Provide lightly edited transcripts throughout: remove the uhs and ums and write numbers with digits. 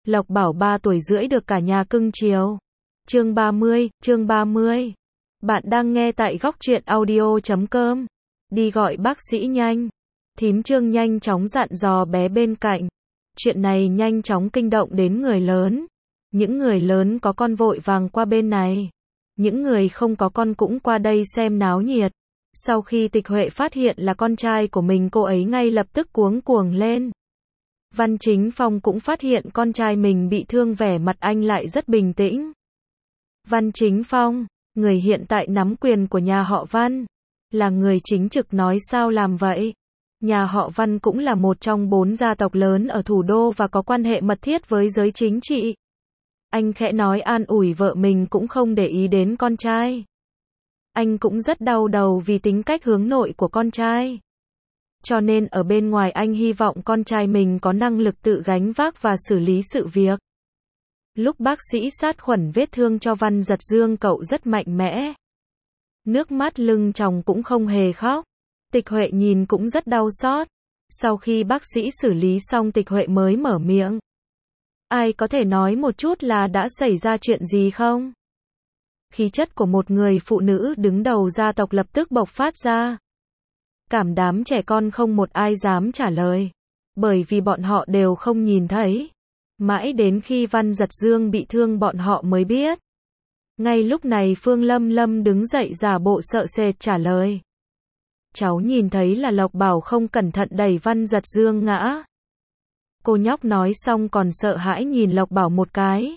Lộc Bảo 3 tuổi rưỡi được cả nhà cưng chiều. Chương 30. Bạn đang nghe tại góc truyện audio.com. Đi gọi bác sĩ nhanh. Thím Trương nhanh chóng dặn dò bé bên cạnh. Chuyện này nhanh chóng kinh động đến người lớn. Những người lớn có con vội vàng qua bên này. Những người không có con cũng qua đây xem náo nhiệt. Sau khi Tịch Huệ phát hiện là con trai của mình, cô ấy ngay lập tức cuống cuồng lên. Văn Chính Phong cũng phát hiện con trai mình bị thương, vẻ mặt anh lại rất bình tĩnh. Văn Chính Phong, người hiện tại nắm quyền của nhà họ Văn, là người chính trực nói sao làm vậy. Nhà họ Văn cũng là một trong 4 gia tộc lớn ở thủ đô và có quan hệ mật thiết với giới chính trị. Anh khẽ nói an ủi vợ mình, cũng không để ý đến con trai. Anh cũng rất đau đầu vì tính cách hướng nội của con trai. Cho nên ở bên ngoài anh hy vọng con trai mình có năng lực tự gánh vác và xử lý sự việc. Lúc bác sĩ sát khuẩn vết thương cho Văn Giật Dương, cậu rất mạnh mẽ. Nước mắt lưng tròng cũng không hề khóc. Tịch Huệ nhìn cũng rất đau xót. Sau khi bác sĩ xử lý xong, Tịch Huệ mới mở miệng. Ai có thể nói một chút là đã xảy ra chuyện gì không? Khí chất của một người phụ nữ đứng đầu gia tộc lập tức bộc phát ra. Cảm đám trẻ con không một ai dám trả lời. Bởi vì bọn họ đều không nhìn thấy. Mãi đến khi Văn Giật Dương bị thương bọn họ mới biết. Ngay lúc này Phương Lâm Lâm đứng dậy giả bộ sợ sệt trả lời. Cháu nhìn thấy là Lộc Bảo không cẩn thận đẩy Văn Giật Dương ngã. Cô nhóc nói xong còn sợ hãi nhìn Lộc Bảo một cái.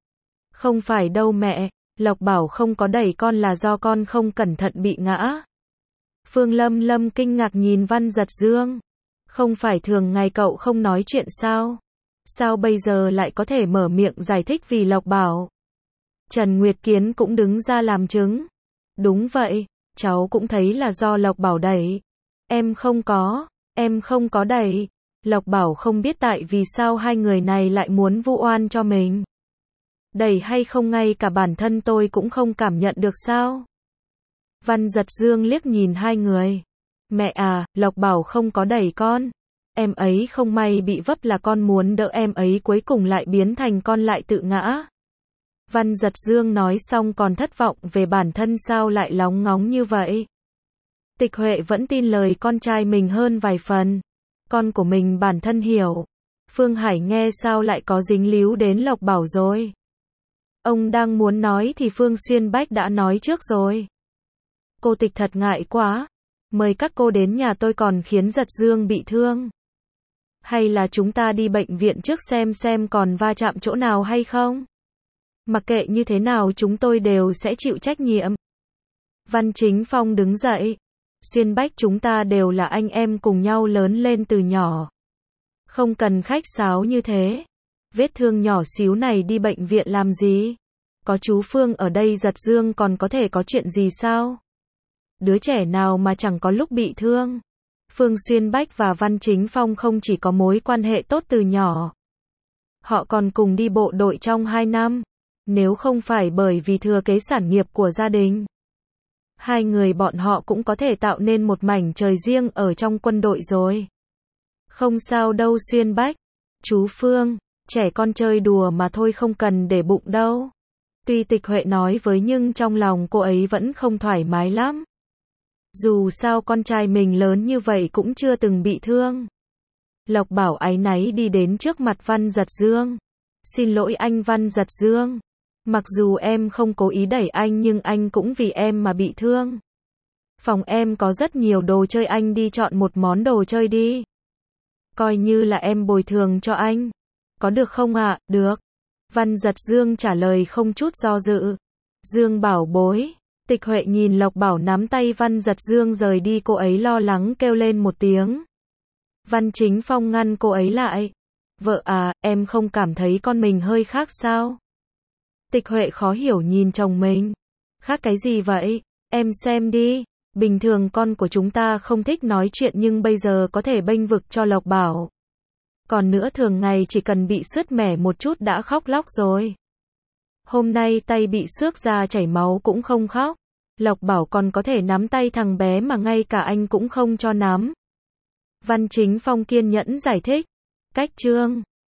Không phải đâu mẹ, Lộc Bảo không có đẩy con, là do con không cẩn thận bị ngã. Phương Lâm Lâm kinh ngạc nhìn Văn Giật Dương. Không phải thường ngày cậu không nói chuyện sao? Sao bây giờ lại có thể mở miệng giải thích vì Lộc Bảo? Trần Nguyệt Kiến cũng đứng ra làm chứng. Đúng vậy, cháu cũng thấy là do Lộc Bảo đẩy. Em không có đẩy. Lộc Bảo không biết tại vì sao hai người này lại muốn vu oan cho mình. Đẩy hay không ngay cả bản thân tôi cũng không cảm nhận được sao? Văn Giật Dương liếc nhìn hai người. Mẹ à, Lộc Bảo không có đẩy con. Em ấy không may bị vấp, là con muốn đỡ em ấy, cuối cùng lại biến thành con lại tự ngã. Văn Giật Dương nói xong còn thất vọng về bản thân sao lại lóng ngóng như vậy. Tịch Huệ vẫn tin lời con trai mình hơn vài phần. Con của mình bản thân hiểu. Phương Hải nghe sao lại có dính líu đến Lộc Bảo rồi. Ông đang muốn nói thì Phương Xuyên Bách đã nói trước rồi. Cô Tịch thật ngại quá. Mời các cô đến nhà tôi còn khiến Giật Dương bị thương. Hay là chúng ta đi bệnh viện trước xem còn va chạm chỗ nào hay không? Mặc kệ như thế nào chúng tôi đều sẽ chịu trách nhiệm. Văn Chính Phong đứng dậy. Xuyên Bách, chúng ta đều là anh em cùng nhau lớn lên từ nhỏ. Không cần khách sáo như thế. Vết thương nhỏ xíu này đi bệnh viện làm gì? Có chú Phương ở đây, Giật Dương còn có thể có chuyện gì sao? Đứa trẻ nào mà chẳng có lúc bị thương. Phương Xuyên Bách và Văn Chính Phong không chỉ có mối quan hệ tốt từ nhỏ. Họ còn cùng đi bộ đội trong 2 năm. Nếu không phải bởi vì thừa kế sản nghiệp của gia đình, hai người bọn họ cũng có thể tạo nên một mảnh trời riêng ở trong quân đội rồi. Không sao đâu Xuyên Bách. Chú Phương, trẻ con chơi đùa mà thôi, không cần để bụng đâu. Tuy Tịch Huệ nói với nhưng trong lòng cô ấy vẫn không thoải mái lắm. Dù sao con trai mình lớn như vậy cũng chưa từng bị thương. Lộc Bảo áy náy đi đến trước mặt Văn Giật Dương. Xin lỗi anh Văn Giật Dương. Mặc dù em không cố ý đẩy anh nhưng anh cũng vì em mà bị thương. Phòng em có rất nhiều đồ chơi, anh đi chọn một món đồ chơi đi. Coi như là em bồi thường cho anh. Có được không ạ? Được. Văn Giật Dương trả lời không chút do dự. Dương bảo bối. Tịch Huệ nhìn Lộc Bảo nắm tay Văn Giật Dương rời đi, cô ấy lo lắng kêu lên một tiếng. Văn Chính Phong ngăn cô ấy lại. Vợ à, em không cảm thấy con mình hơi khác sao? Tịch Huệ khó hiểu nhìn chồng mình. Khác cái gì vậy? Em xem đi. Bình thường con của chúng ta không thích nói chuyện nhưng bây giờ có thể bênh vực cho Lộc Bảo. Còn nữa thường ngày chỉ cần bị sứt mẻ một chút đã khóc lóc rồi. Hôm nay tay bị xước ra chảy máu cũng không khóc. Lộc Bảo còn có thể nắm tay thằng bé mà ngay cả anh cũng không cho nắm. Văn Chính Phong kiên nhẫn giải thích. Cách chương